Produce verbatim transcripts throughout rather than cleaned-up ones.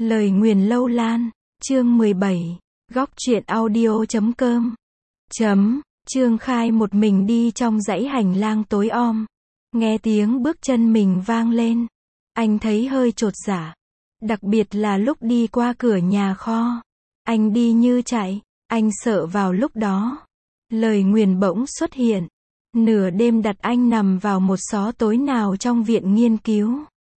Lời nguyền lâu lan, chương mười bảy, góc truyện audio chấm com. Chấm, Trương Khai một mình đi trong dãy hành lang tối om. Nghe tiếng bước chân mình vang lên. Anh thấy hơi chột dạ. Đặc biệt là lúc đi qua cửa nhà kho. Anh đi như chạy, anh sợ vào lúc đó. Lời nguyền bỗng xuất hiện. Nửa đêm đặt anh nằm vào một xó tối nào trong viện nghiên cứu.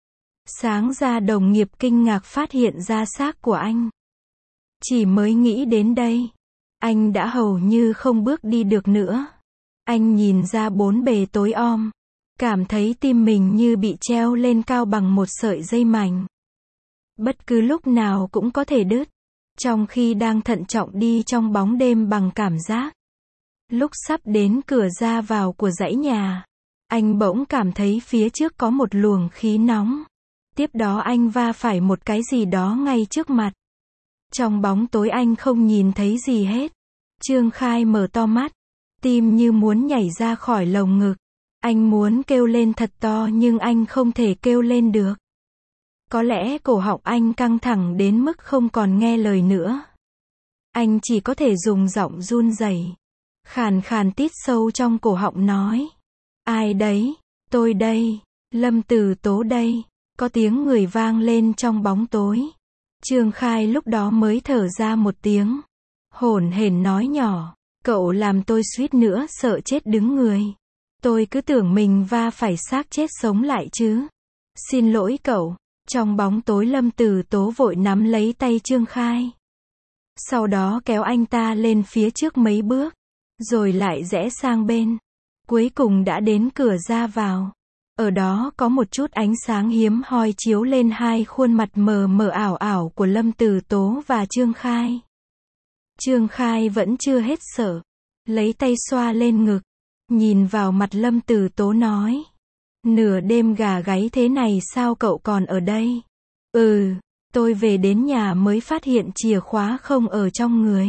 Sáng ra đồng nghiệp kinh ngạc phát hiện ra xác của anh. Chỉ mới nghĩ đến đây, anh đã hầu như không bước đi được nữa. Anh nhìn ra bốn bề tối om, cảm thấy tim mình như bị treo lên cao bằng một sợi dây mảnh. Bất cứ lúc nào cũng có thể đứt. Trong khi đang thận trọng đi trong bóng đêm bằng cảm giác. Lúc sắp đến cửa ra vào của dãy nhà, anh bỗng cảm thấy phía trước có một luồng khí nóng. Tiếp đó anh va phải một cái gì đó ngay trước mặt. Trong bóng tối anh không nhìn thấy gì hết. Trương Khai mở to mắt, tim như muốn nhảy ra khỏi lồng ngực. Anh muốn kêu lên thật to nhưng anh không thể kêu lên được. Có lẽ cổ họng anh căng thẳng đến mức không còn nghe lời nữa. Anh chỉ có thể dùng giọng run rẩy, khàn khàn tít sâu trong cổ họng nói. Ai đấy? Tôi đây. Lâm Tử Tố đây. Có tiếng người vang lên trong bóng tối. Trương Khai lúc đó mới thở ra một tiếng. Hổn hển nói nhỏ. Cậu làm tôi suýt nữa sợ chết đứng người. Tôi cứ tưởng mình va phải xác chết sống lại chứ. Xin lỗi cậu. Trong bóng tối Lâm Tử Tố vội nắm lấy tay Trương Khai. Sau đó kéo anh ta lên phía trước mấy bước. Rồi lại rẽ sang bên. Cuối cùng đã đến cửa ra vào. Ở đó có một chút ánh sáng hiếm hoi chiếu lên hai khuôn mặt mờ mờ ảo ảo của Lâm Tử Tố và Trương Khai. Trương Khai vẫn chưa hết sợ. Lấy tay xoa lên ngực. Nhìn vào mặt Lâm Tử Tố nói. Nửa đêm gà gáy thế này sao cậu còn ở đây? Ừ, tôi về đến nhà mới phát hiện chìa khóa không ở trong người.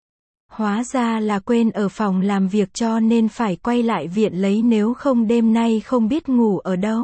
Hóa ra là quên ở phòng làm việc cho nên phải quay lại viện lấy, nếu không đêm nay không biết ngủ ở đâu.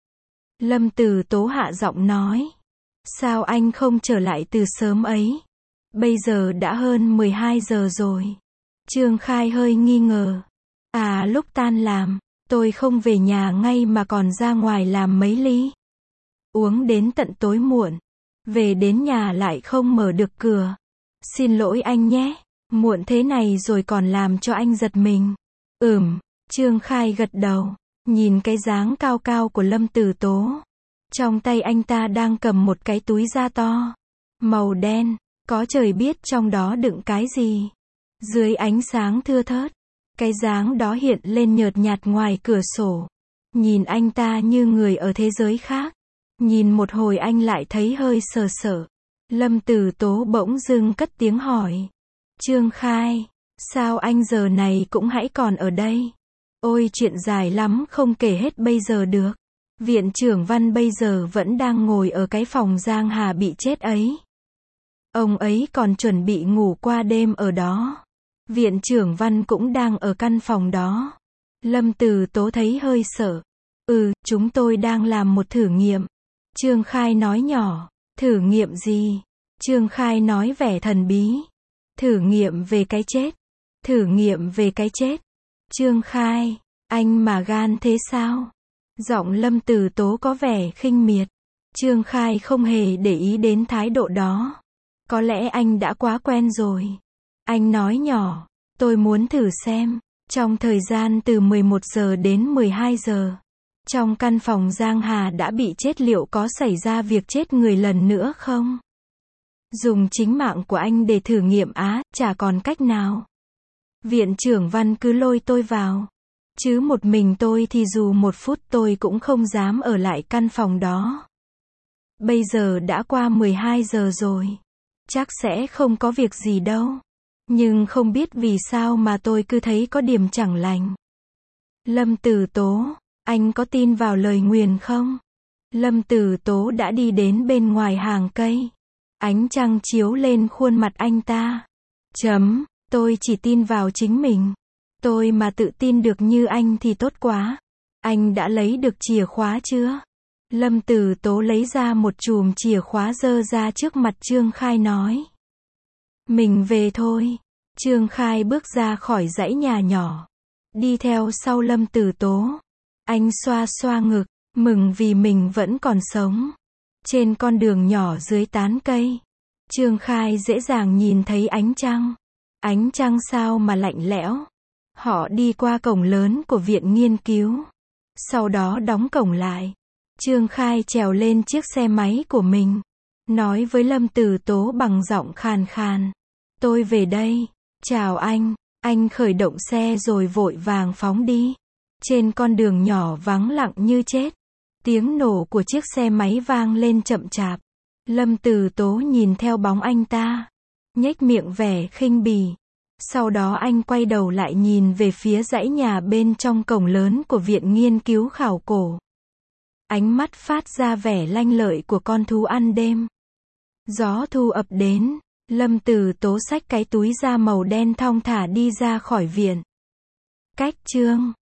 Lâm Tử Tố hạ giọng nói. Sao anh không trở lại từ sớm ấy? Bây giờ đã hơn mười hai giờ rồi. Trương Khai hơi nghi ngờ. À, lúc tan làm, tôi không về nhà ngay mà còn ra ngoài làm mấy ly. Uống đến tận tối muộn. Về đến nhà lại không mở được cửa. Xin lỗi anh nhé. Muộn thế này rồi còn làm cho anh giật mình. Ừm, Trương Khai gật đầu, nhìn cái dáng cao cao của Lâm Tử Tố. Trong tay anh ta đang cầm một cái túi da to, màu đen, có trời biết trong đó đựng cái gì. Dưới ánh sáng thưa thớt, cái dáng đó hiện lên nhợt nhạt ngoài cửa sổ. Nhìn anh ta như người ở thế giới khác. Nhìn một hồi anh lại thấy hơi sờ sợ. Lâm Tử Tố bỗng dưng cất tiếng hỏi. Trương Khai, sao anh giờ này cũng hãy còn ở đây? Ôi chuyện dài lắm không kể hết bây giờ được. Viện trưởng Văn bây giờ vẫn đang ngồi ở cái phòng Giang Hà bị chết ấy. Ông ấy còn chuẩn bị ngủ qua đêm ở đó. Viện trưởng Văn cũng đang ở căn phòng đó. Lâm Tử Tố thấy hơi sợ. Ừ, chúng tôi đang làm một thử nghiệm. Trương Khai nói nhỏ. Thử nghiệm gì? Trương Khai nói vẻ thần bí. Thử nghiệm về cái chết. Thử nghiệm về cái chết. Trương Khai, anh mà gan thế sao? Giọng Lâm Tử Tố có vẻ khinh miệt. Trương Khai không hề để ý đến thái độ đó. Có lẽ anh đã quá quen rồi. Anh nói nhỏ, tôi muốn thử xem, trong thời gian từ mười một giờ đến mười hai giờ, trong căn phòng Giang Hà đã bị chết liệu có xảy ra việc chết người lần nữa không? Dùng chính mạng của anh để thử nghiệm á, chả còn cách nào. Viện trưởng Văn cứ lôi tôi vào. Chứ một mình tôi thì dù một phút tôi cũng không dám ở lại căn phòng đó. Bây giờ đã qua mười hai giờ rồi. Chắc sẽ không có việc gì đâu. Nhưng không biết vì sao mà tôi cứ thấy có điểm chẳng lành. Lâm Tử Tố, anh có tin vào lời nguyền không? Lâm Tử Tố đã đi đến bên ngoài hàng cây. Ánh trăng chiếu lên khuôn mặt anh ta. Chấm, tôi chỉ tin vào chính mình. Tôi mà tự tin được như anh thì tốt quá. Anh đã lấy được chìa khóa chưa? Lâm Tử Tố lấy ra một chùm chìa khóa giơ ra trước mặt Trương Khai nói. Mình về thôi. Trương Khai bước ra khỏi dãy nhà nhỏ. Đi theo sau Lâm Tử Tố. Anh xoa xoa ngực, mừng vì mình vẫn còn sống. Trên con đường nhỏ dưới tán cây, Trương Khai dễ dàng nhìn thấy ánh trăng. Ánh trăng sao mà lạnh lẽo. Họ đi qua cổng lớn của viện nghiên cứu. Sau đó đóng cổng lại. Trương Khai trèo lên chiếc xe máy của mình. Nói với Lâm Tử Tố bằng giọng khàn khàn. Tôi về đây. Chào anh. Anh khởi động xe rồi vội vàng phóng đi. Trên con đường nhỏ vắng lặng như chết. Tiếng nổ của chiếc xe máy vang lên chậm chạp. Lâm Tử Tố nhìn theo bóng anh ta. Nhếch miệng vẻ khinh bỉ. Sau đó anh quay đầu lại nhìn về phía dãy nhà bên trong cổng lớn của viện nghiên cứu khảo cổ. Ánh mắt phát ra vẻ lanh lợi của con thú ăn đêm. Gió thu ập đến. Lâm Tử Tố xách cái túi da màu đen thong thả đi ra khỏi viện. Cách chương